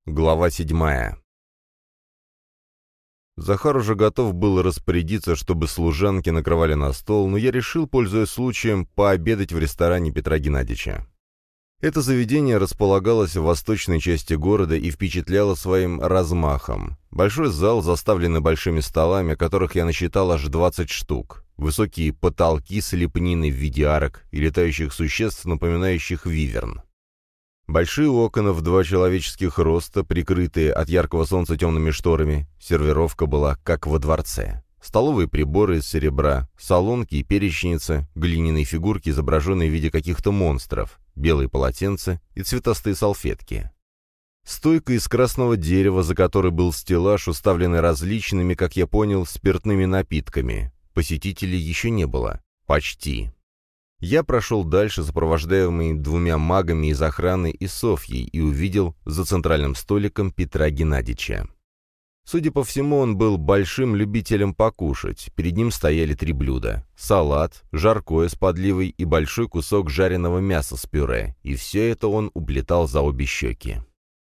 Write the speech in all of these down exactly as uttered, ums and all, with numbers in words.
Глава седьмая. Захар уже готов был распорядиться, чтобы служанки накрывали на стол, но я решил, пользуясь случаем, пообедать в ресторане Петра Геннадьевича. Это заведение располагалось в восточной части города и впечатляло своим размахом. Большой зал, заставленный большими столами, которых я насчитал аж двадцать штук. Высокие потолки с лепниной в виде арок и летающих существ, напоминающих виверн. Большие окна в два человеческих роста, прикрытые от яркого солнца темными шторами. Сервировка была как во дворце. Столовые приборы из серебра, солонки и перечницы, глиняные фигурки, изображенные в виде каких-то монстров, белые полотенца и цветастые салфетки. Стойка из красного дерева, за которой был стеллаж, уставленный различными, как я понял, спиртными напитками. Посетителей еще не было. Почти. Я прошел дальше, сопровождаемый двумя магами из охраны и Софьей, и увидел за центральным столиком Петра Геннадьевича. Судя по всему, он был большим любителем покушать. Перед ним стояли три блюда. Салат, жаркое с подливой и большой кусок жареного мяса с пюре. И все это он уплетал за обе щеки.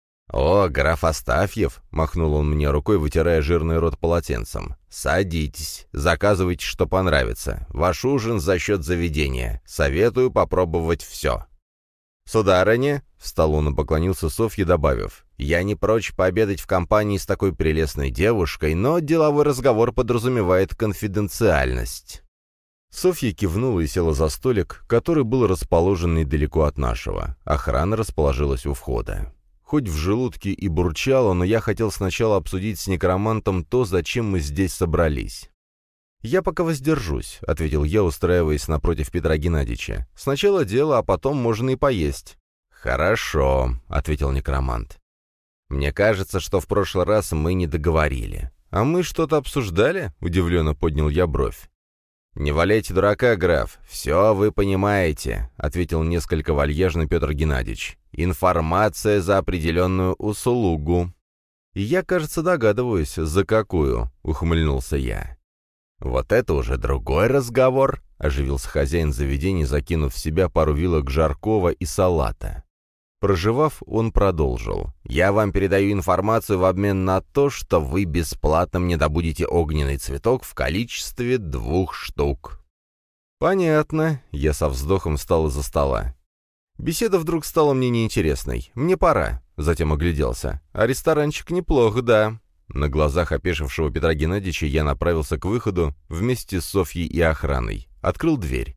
«О, граф Астафьев!» — махнул он мне рукой, вытирая жирный рот полотенцем. «Садитесь, заказывайте, что понравится. Ваш ужин за счет заведения. Советую попробовать все». «Сударыня!» — встал он и поклонился Софье, добавив. «Я не прочь пообедать в компании с такой прелестной девушкой, но деловой разговор подразумевает конфиденциальность». Софья кивнула и села за столик, который был расположен недалеко от нашего. Охрана расположилась у входа. Хоть в желудке и бурчало, но я хотел сначала обсудить с некромантом то, зачем мы здесь собрались. «Я пока воздержусь», — ответил я, устраиваясь напротив Петра Геннадьевича. «Сначала дело, а потом можно и поесть». «Хорошо», — ответил некромант. «Мне кажется, что в прошлый раз мы не договорили». «А мы что-то обсуждали?» — удивленно поднял я бровь. «Не валяйте дурака, граф, все вы понимаете», — ответил несколько вальяжно Петр Геннадьевич. «Информация за определенную услугу». «И я, кажется, догадываюсь, за какую», — ухмыльнулся я. «Вот это уже другой разговор», — оживился хозяин заведения, закинув в себя пару вилок жаркого и салата. Прожевав, он продолжил. «Я вам передаю информацию в обмен на то, что вы бесплатно мне добудете огненный цветок в количестве двух штук». «Понятно», — я со вздохом встал из-за стола. Беседа вдруг стала мне неинтересной. «Мне пора», — затем огляделся. «А ресторанчик неплох, да». На глазах опешившего Петра Геннадьевича я направился к выходу вместе с Софьей и охраной. Открыл дверь.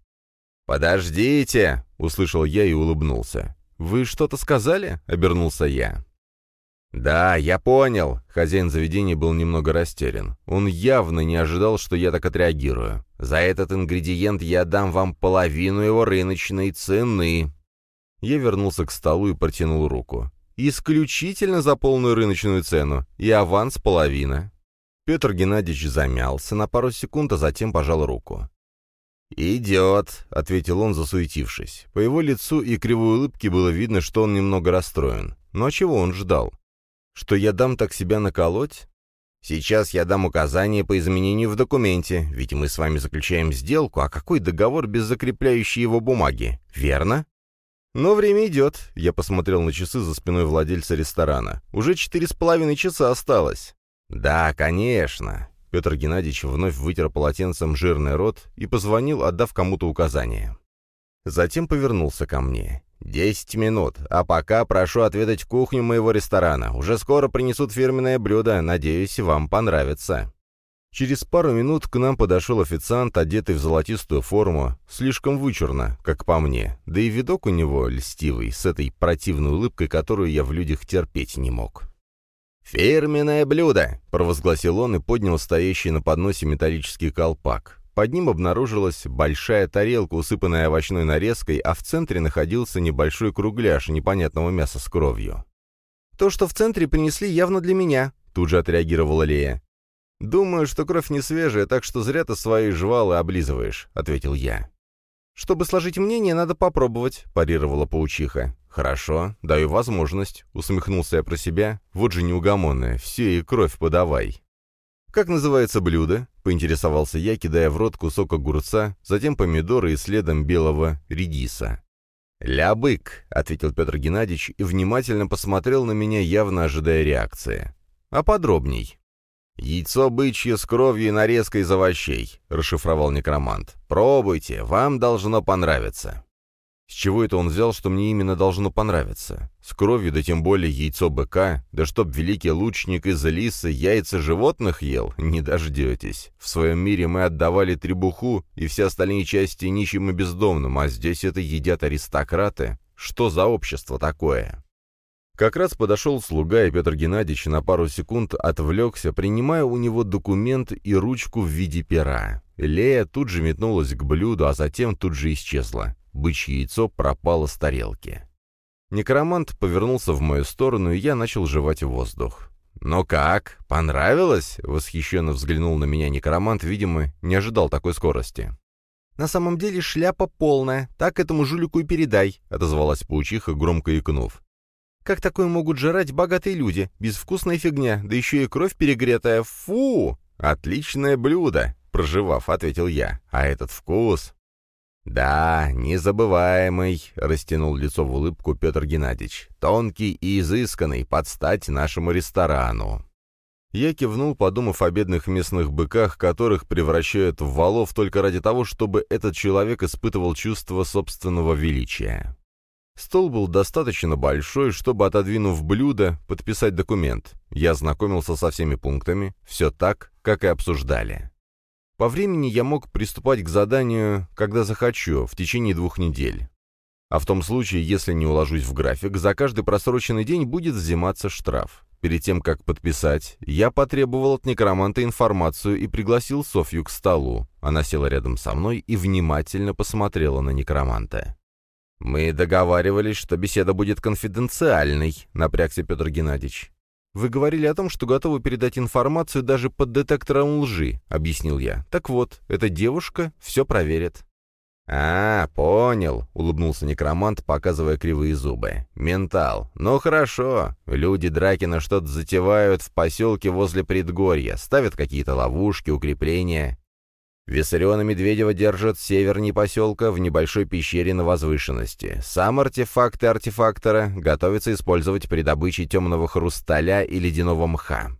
«Подождите!» — услышал я и улыбнулся. «Вы что-то сказали?» — обернулся я. «Да, я понял». Хозяин заведения был немного растерян. Он явно не ожидал, что я так отреагирую. «За этот ингредиент я дам вам половину его рыночной цены». Я вернулся к столу и протянул руку. «Исключительно за полную рыночную цену. И аванс половина». Петр Геннадьевич замялся на пару секунд, а затем пожал руку. «Идет», — ответил он, засуетившись. По его лицу и кривой улыбке было видно, что он немного расстроен. Но чего он ждал? Что я дам так себя наколоть? «Сейчас я дам указание по изменению в документе, ведь мы с вами заключаем сделку, а какой договор без закрепляющей его бумаги? Верно?» «Но время идет», — я посмотрел на часы за спиной владельца ресторана. «Уже четыре с половиной часа осталось». «Да, конечно». Петр Геннадьевич вновь вытер полотенцем жирный рот и позвонил, отдав кому-то указание. Затем повернулся ко мне. «Десять минут, а пока прошу отведать кухню моего ресторана. Уже скоро принесут фирменное блюдо, надеюсь, вам понравится». Через пару минут к нам подошел официант, одетый в золотистую форму, слишком вычурно, как по мне, да и видок у него льстивый, с этой противной улыбкой, которую я в людях терпеть не мог. «Фирменное блюдо!» — провозгласил он и поднял стоящий на подносе металлический колпак. Под ним обнаружилась большая тарелка, усыпанная овощной нарезкой, а в центре находился небольшой кругляш непонятного мяса с кровью. «То, что в центре принесли, явно для меня», — тут же отреагировала Лея. «Думаю, что кровь не свежая, так что зря ты свои жвалы облизываешь», — ответил я. «Чтобы сложить мнение, надо попробовать», — парировала паучиха. «Хорошо, даю возможность», — усмехнулся я про себя. «Вот же неугомонная, все и кровь подавай». «Как называется блюдо?» — поинтересовался я, кидая в рот кусок огурца, затем помидоры и следом белого редиса. «Ля-бык», — ответил Петр Геннадьевич и внимательно посмотрел на меня, явно ожидая реакции. «А подробней?» «Яйцо бычье с кровью и нарезкой из овощей», — расшифровал некромант. «Пробуйте, вам должно понравиться». С чего это он взял, что мне именно должно понравиться? С кровью, да тем более яйцо быка, да чтоб великий лучник из лиса яйца животных ел, не дождетесь. В своем мире мы отдавали требуху и все остальные части нищим и бездомным, а здесь это едят аристократы. Что за общество такое? Как раз подошел слуга, и Петр Геннадьевич на пару секунд отвлекся, принимая у него документ и ручку в виде пера. Лея тут же метнулась к блюду, а затем тут же исчезла. Бычье яйцо пропало с тарелки. Некромант повернулся в мою сторону, и я начал жевать воздух. «Ну как, понравилось?» — восхищенно взглянул на меня некромант, видимо, не ожидал такой скорости. «На самом деле шляпа полная, так этому жулику и передай», — отозвалась паучиха, громко икнув. «Как такое могут жрать богатые люди? Безвкусная фигня, да еще и кровь перегретая. Фу!» «Отличное блюдо!» — проживав, ответил я. «А этот вкус...» «Да, незабываемый», — растянул лицо в улыбку Петр Геннадьевич. «Тонкий и изысканный, под стать нашему ресторану». Я кивнул, подумав о бедных местных быках, которых превращают в валов только ради того, чтобы этот человек испытывал чувство собственного величия. Стол был достаточно большой, чтобы, отодвинув блюдо, подписать документ. Я ознакомился со всеми пунктами, все так, как и обсуждали. По времени я мог приступать к заданию, когда захочу, в течение двух недель. А в том случае, если не уложусь в график, за каждый просроченный день будет взиматься штраф. Перед тем, как подписать, я потребовал от некроманта информацию и пригласил Софью к столу. Она села рядом со мной и внимательно посмотрела на некроманта. «Мы договаривались, что беседа будет конфиденциальной», — напрягся Петр Геннадьевич. «Вы говорили о том, что готовы передать информацию даже под детектором лжи», — объяснил я. «Так вот, эта девушка все проверит». «А, понял», — улыбнулся некромант, показывая кривые зубы. «Ментал. Ну хорошо. Люди Дракина что-то затевают в поселке возле предгорья, ставят какие-то ловушки, укрепления. Виссариона Медведева держат севернее поселка в небольшой пещере на возвышенности. Сам артефакт и артефактора готовятся использовать при добыче темного хрусталя и ледяного мха.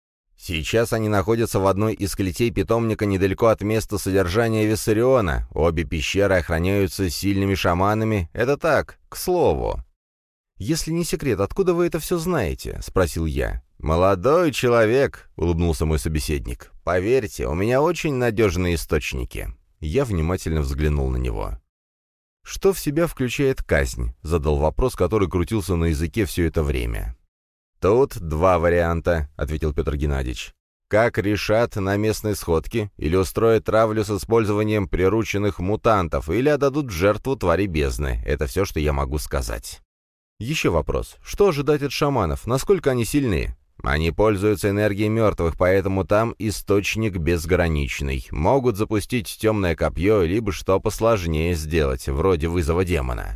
Сейчас они находятся в одной из клетей питомника недалеко от места содержания Виссариона. Обе пещеры охраняются сильными шаманами. Это так, к слову». «Если не секрет, откуда вы это все знаете?» — спросил я. «Молодой человек», — улыбнулся мой собеседник. «Поверьте, у меня очень надежные источники». Я внимательно взглянул на него. «Что в себя включает казнь?» — задал вопрос, который крутился на языке все это время. «Тут два варианта», — ответил Петр Геннадьевич. «Как решат на местной сходке, или устроят травлю с использованием прирученных мутантов, или отдадут в жертву твари бездны. Это все, что я могу сказать». «Еще вопрос. Что ожидать от шаманов? Насколько они сильны?» «Они пользуются энергией мертвых, поэтому там источник безграничный. Могут запустить темное копье, либо что посложнее сделать, вроде вызова демона.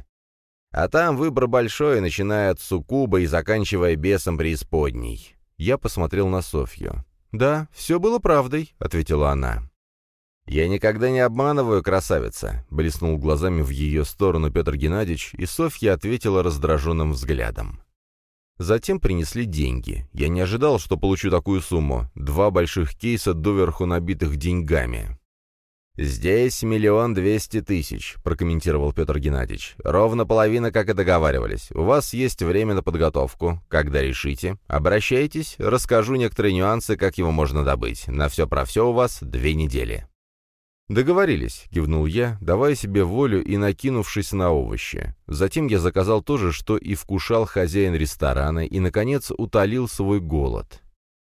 А там выбор большой, начиная от суккуба и заканчивая бесом преисподней». Я посмотрел на Софью. «Да, все было правдой», — ответила она. «Я никогда не обманываю, красавица», — блеснул глазами в ее сторону Петр Геннадьевич, и Софья ответила раздраженным взглядом. Затем принесли деньги. Я не ожидал, что получу такую сумму. Два больших кейса, доверху набитых деньгами. «Здесь миллион двести тысяч», — прокомментировал Петр Геннадьевич. «Ровно половина, как и договаривались. У вас есть время на подготовку. Когда решите, обращайтесь, расскажу некоторые нюансы, как его можно добыть. На все про все у вас две недели». «Договорились», — кивнул я, давая себе волю и накинувшись на овощи. Затем я заказал то же, что и вкушал хозяин ресторана, и, наконец, утолил свой голод.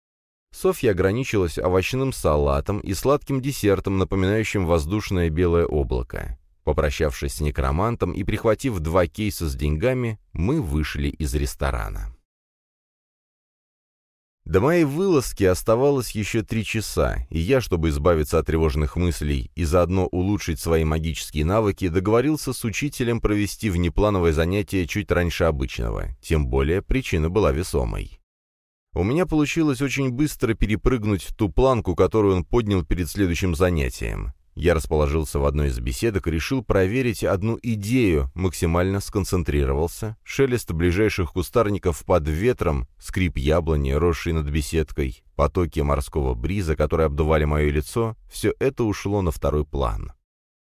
Софья ограничилась овощным салатом и сладким десертом, напоминающим воздушное белое облако. Попрощавшись с некромантом и прихватив два кейса с деньгами, мы вышли из ресторана. До моей вылазки оставалось еще три часа, и я, чтобы избавиться от тревожных мыслей и заодно улучшить свои магические навыки, договорился с учителем провести внеплановое занятие чуть раньше обычного, тем более причина была весомой. У меня получилось очень быстро перепрыгнуть ту планку, которую он поднял перед следующим занятием. Я расположился в одной из беседок и решил проверить одну идею, максимально сконцентрировался. Шелест ближайших кустарников под ветром, скрип яблони, росшей над беседкой, потоки морского бриза, которые обдували мое лицо — все это ушло на второй план.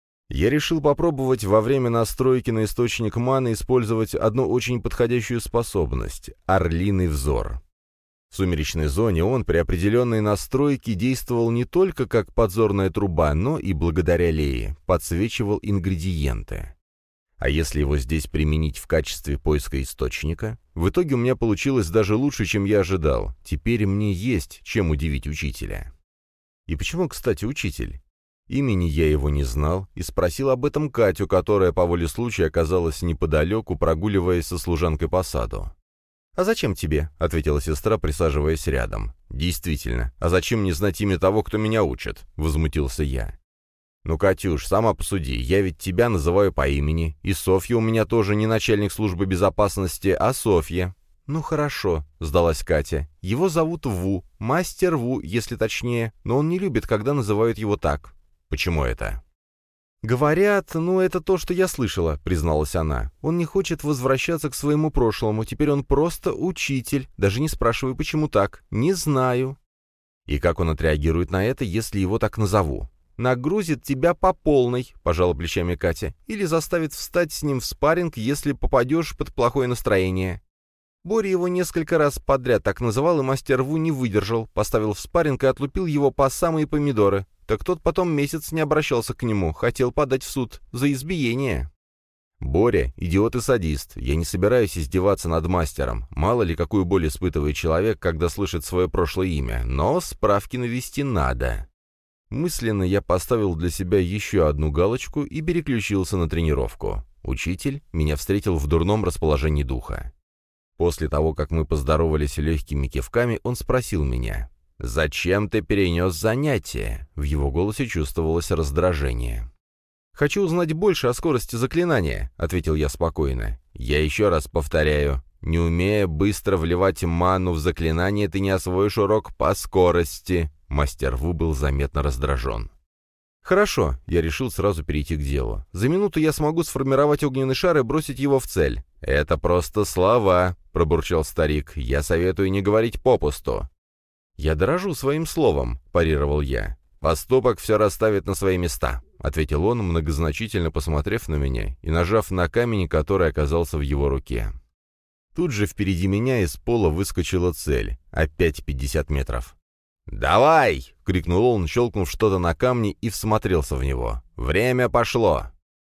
Я решил попробовать во время настройки на источник маны использовать одну очень подходящую способность — орлиный взор. В сумеречной зоне он при определенной настройке действовал не только как подзорная труба, но и, благодаря Лее, подсвечивал ингредиенты. А если его здесь применить в качестве поиска источника, в итоге у меня получилось даже лучше, чем я ожидал. Теперь мне есть чем удивить учителя. И почему, кстати, учитель? Имени я его не знал и спросил об этом Катю, которая по воле случая оказалась неподалеку, прогуливаясь со служанкой по саду. «А зачем тебе?» — ответила сестра, присаживаясь рядом. «Действительно, а зачем мне знать имя того, кто меня учит?» — возмутился я. «Ну, Катюш, сама посуди, я ведь тебя называю по имени, и Софья у меня тоже не начальник службы безопасности, а Софья». «Ну, хорошо», — сдалась Катя. «Его зовут Ву, мастер Ву, если точнее, но он не любит, когда называют его так». «Почему это?» «Говорят, ну это то, что я слышала», — призналась она. «Он не хочет возвращаться к своему прошлому, теперь он просто учитель, даже не спрашивай, почему так, не знаю». «И как он отреагирует на это, если его так назову?» «Нагрузит тебя по полной», — пожала плечами Катя, «или заставит встать с ним в спарринг, если попадешь под плохое настроение». Боря его несколько раз подряд так называл, и мастер Ву не выдержал, поставил в спарринг и отлупил его по самые помидоры. Так тот потом месяц не обращался к нему, хотел подать в суд за избиение. «Боря — идиот и садист. Я не собираюсь издеваться над мастером. Мало ли, какую боль испытывает человек, когда слышит свое прошлое имя. Но справки навести надо». Мысленно я поставил для себя еще одну галочку и переключился на тренировку. Учитель меня встретил в дурном расположении духа. После того, как мы поздоровались легкими кивками, он спросил меня: «Зачем ты перенес занятие?» В его голосе чувствовалось раздражение. «Хочу узнать больше о скорости заклинания», — ответил я спокойно. «Я еще раз повторяю, не умея быстро вливать ману в заклинание, ты не освоишь урок по скорости». Мастер Ву был заметно раздражен. «Хорошо», — я решил сразу перейти к делу. «За минуту я смогу сформировать огненный шар и бросить его в цель». «Это просто слова», — пробурчал старик. «Я советую не говорить попусту». «Я дорожу своим словом», — парировал я. «Поступок все расставит на свои места», — ответил он, многозначительно посмотрев на меня и нажав на камень, который оказался в его руке. Тут же впереди меня из пола выскочила цель, опять пятьдесят метров. «Давай!» — крикнул он, щелкнув что-то на камне и всмотрелся в него. «Время пошло!»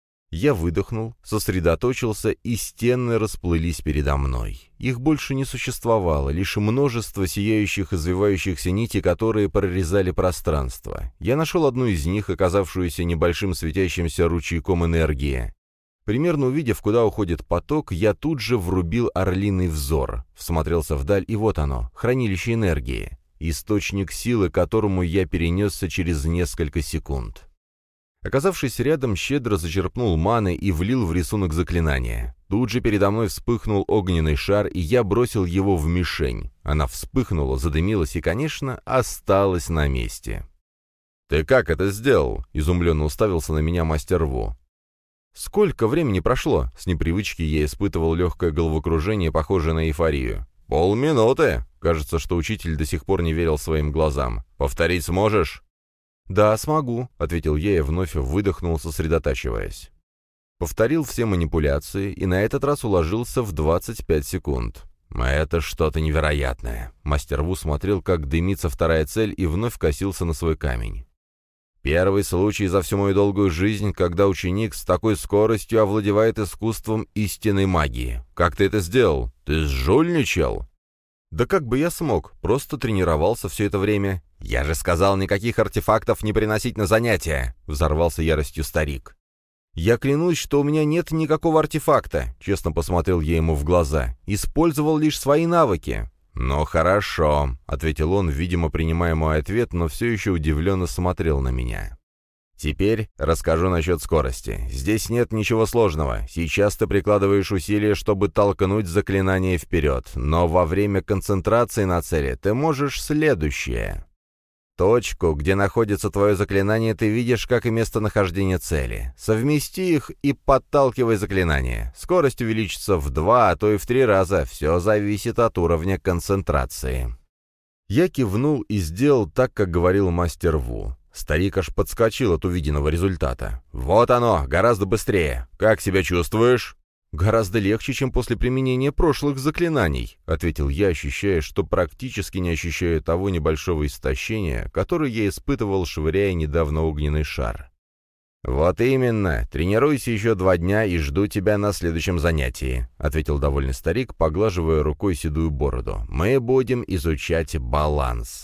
Я выдохнул, сосредоточился, и стены расплылись передо мной. Их больше не существовало, лишь множество сияющих извивающихся нитей, которые прорезали пространство. Я нашел одну из них, оказавшуюся небольшим светящимся ручейком энергии. Примерно увидев, куда уходит поток, я тут же врубил орлиный взор, всмотрелся вдаль, и вот оно, хранилище энергии, источник силы, к которому я перенесся через несколько секунд. Оказавшись рядом, щедро зачерпнул маны и влил в рисунок заклинания. Тут же передо мной вспыхнул огненный шар, и я бросил его в мишень. Она вспыхнула, задымилась и, конечно, осталась на месте. «Ты как это сделал?» — изумленно уставился на меня мастер Ву. «Сколько времени прошло?» С непривычки я испытывал легкое головокружение, похожее на эйфорию. «Полминуты!» Кажется, что учитель до сих пор не верил своим глазам. «Повторить сможешь?» «Да, смогу», — ответил я и вновь выдохнул, сосредотачиваясь. Повторил все манипуляции и на этот раз уложился в двадцать пять секунд. «Это что-то невероятное». Мастер Ву смотрел, как дымится вторая цель, и вновь косился на свой камень. «Первый случай за всю мою долгую жизнь, когда ученик с такой скоростью овладевает искусством истинной магии. Как ты это сделал? Ты сжульничал?» «Да как бы я смог, просто тренировался все это время». «Я же сказал, никаких артефактов не приносить на занятия!» — взорвался яростью старик. «Я клянусь, что у меня нет никакого артефакта», — честно посмотрел я ему в глаза. «Использовал лишь свои навыки». «Ну хорошо», — ответил он, видимо, принимая мой ответ, но все еще удивленно смотрел на меня. «Теперь расскажу насчет скорости. Здесь нет ничего сложного. Сейчас ты прикладываешь усилия, чтобы толкнуть заклинание вперед, но во время концентрации на цели ты можешь следующее». Точку, где находится твое заклинание, ты видишь, как и местонахождение цели. Совмести их и подталкивай заклинание. Скорость увеличится в два, а то и в три раза. Все зависит от уровня концентрации». Я кивнул и сделал так, как говорил мастер Ву. Старик аж подскочил от увиденного результата. «Вот оно, гораздо быстрее. Как себя чувствуешь?» «Гораздо легче, чем после применения прошлых заклинаний», — ответил я, ощущая, что практически не ощущаю того небольшого истощения, которое я испытывал, швыряя недавно огненный шар. «Вот именно. Тренируйся еще два дня и жду тебя на следующем занятии», — ответил довольный старик, поглаживая рукой седую бороду. «Мы будем изучать баланс».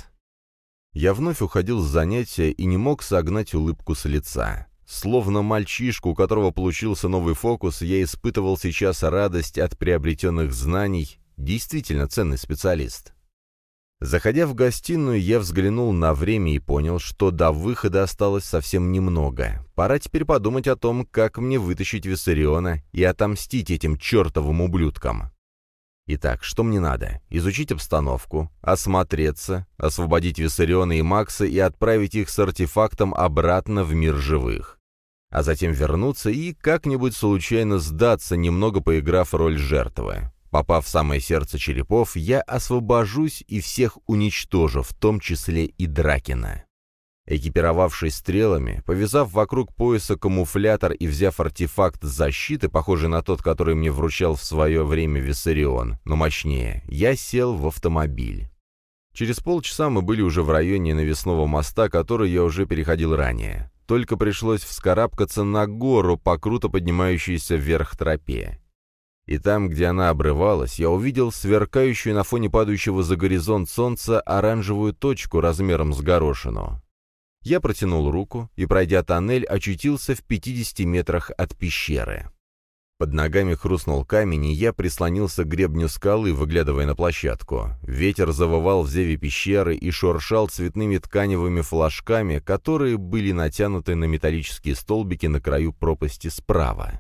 Я вновь уходил с занятия и не мог согнать улыбку с лица. Словно мальчишку, у которого получился новый фокус, я испытывал сейчас радость от приобретенных знаний, действительно ценный специалист. Заходя в гостиную, я взглянул на время и понял, что до выхода осталось совсем немного. Пора теперь подумать о том, как мне вытащить Виссариона и отомстить этим чертовым ублюдкам. Итак, что мне надо? Изучить обстановку, осмотреться, освободить Виссариона и Макса и отправить их с артефактом обратно в мир живых. А затем вернуться и как-нибудь случайно сдаться, немного поиграв роль жертвы. Попав в самое сердце черепов, я освобожусь и всех уничтожу, в том числе и Дракена. Экипировавшись стрелами, повязав вокруг пояса камуфлятор и взяв артефакт защиты, похожий на тот, который мне вручал в свое время Виссарион, но мощнее, я сел в автомобиль. Через полчаса мы были уже в районе навесного моста, который я уже переходил ранее. Только пришлось вскарабкаться на гору по круто поднимающейся вверх тропе. И там, где она обрывалась, я увидел сверкающую на фоне падающего за горизонт солнца оранжевую точку размером с горошину. Я протянул руку и, пройдя тоннель, очутился в пятидесяти метрах от пещеры. Под ногами хрустнул камень, и я прислонился к гребню скалы, выглядывая на площадку. Ветер завывал в зеве пещеры и шуршал цветными тканевыми флажками, которые были натянуты на металлические столбики на краю пропасти справа.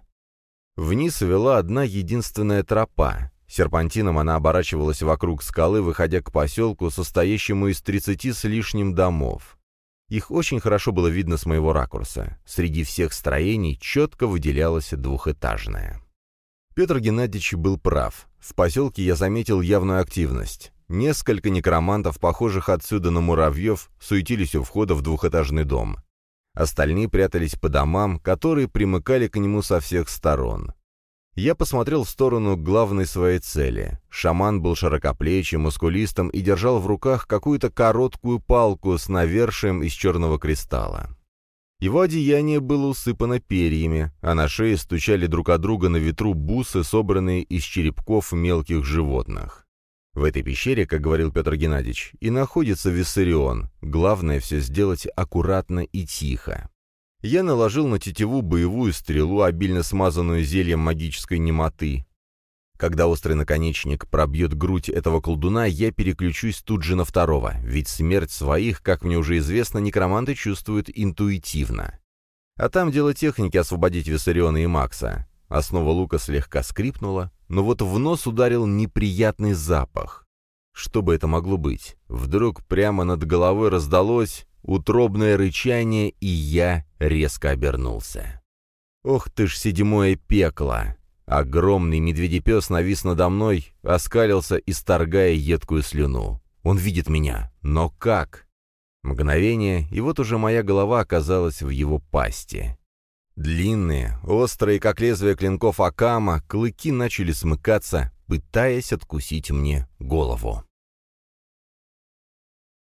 Вниз вела одна единственная тропа. Серпантином она оборачивалась вокруг скалы, выходя к поселку, состоящему из тридцати с лишним домов. Их очень хорошо было видно с моего ракурса. Среди всех строений четко выделялось двухэтажное. Петр Геннадьевич был прав. В поселке я заметил явную активность. Несколько некромантов, похожих отсюда на муравьев, суетились у входа в двухэтажный дом. Остальные прятались по домам, которые примыкали к нему со всех сторон. Я посмотрел в сторону главной своей цели. Шаман был широкоплечим, мускулистым и держал в руках какую-то короткую палку с навершием из черного кристалла. Его одеяние было усыпано перьями, а на шее стучали друг от друга на ветру бусы, собранные из черепков мелких животных. В этой пещере, как говорил Петр Геннадьевич, и находится Виссарион. Главное все сделать аккуратно и тихо. Я наложил на тетиву боевую стрелу, обильно смазанную зельем магической немоты. Когда острый наконечник пробьет грудь этого колдуна, я переключусь тут же на второго, ведь смерть своих, как мне уже известно, некроманты чувствуют интуитивно. А там дело техники освободить Виссариона и Макса. Основа лука слегка скрипнула, но вот в нос ударил неприятный запах. Что бы это могло быть? Вдруг прямо над головой раздалось утробное рычание, и я резко обернулся. Ох ты ж седьмое пекло! Огромный медведепес навис надо мной, оскалился, исторгая едкую слюну. Он видит меня, но как? Мгновение, и вот уже моя голова оказалась в его пасти. Длинные, острые, как лезвие клинков Акама, клыки начали смыкаться, пытаясь откусить мне голову.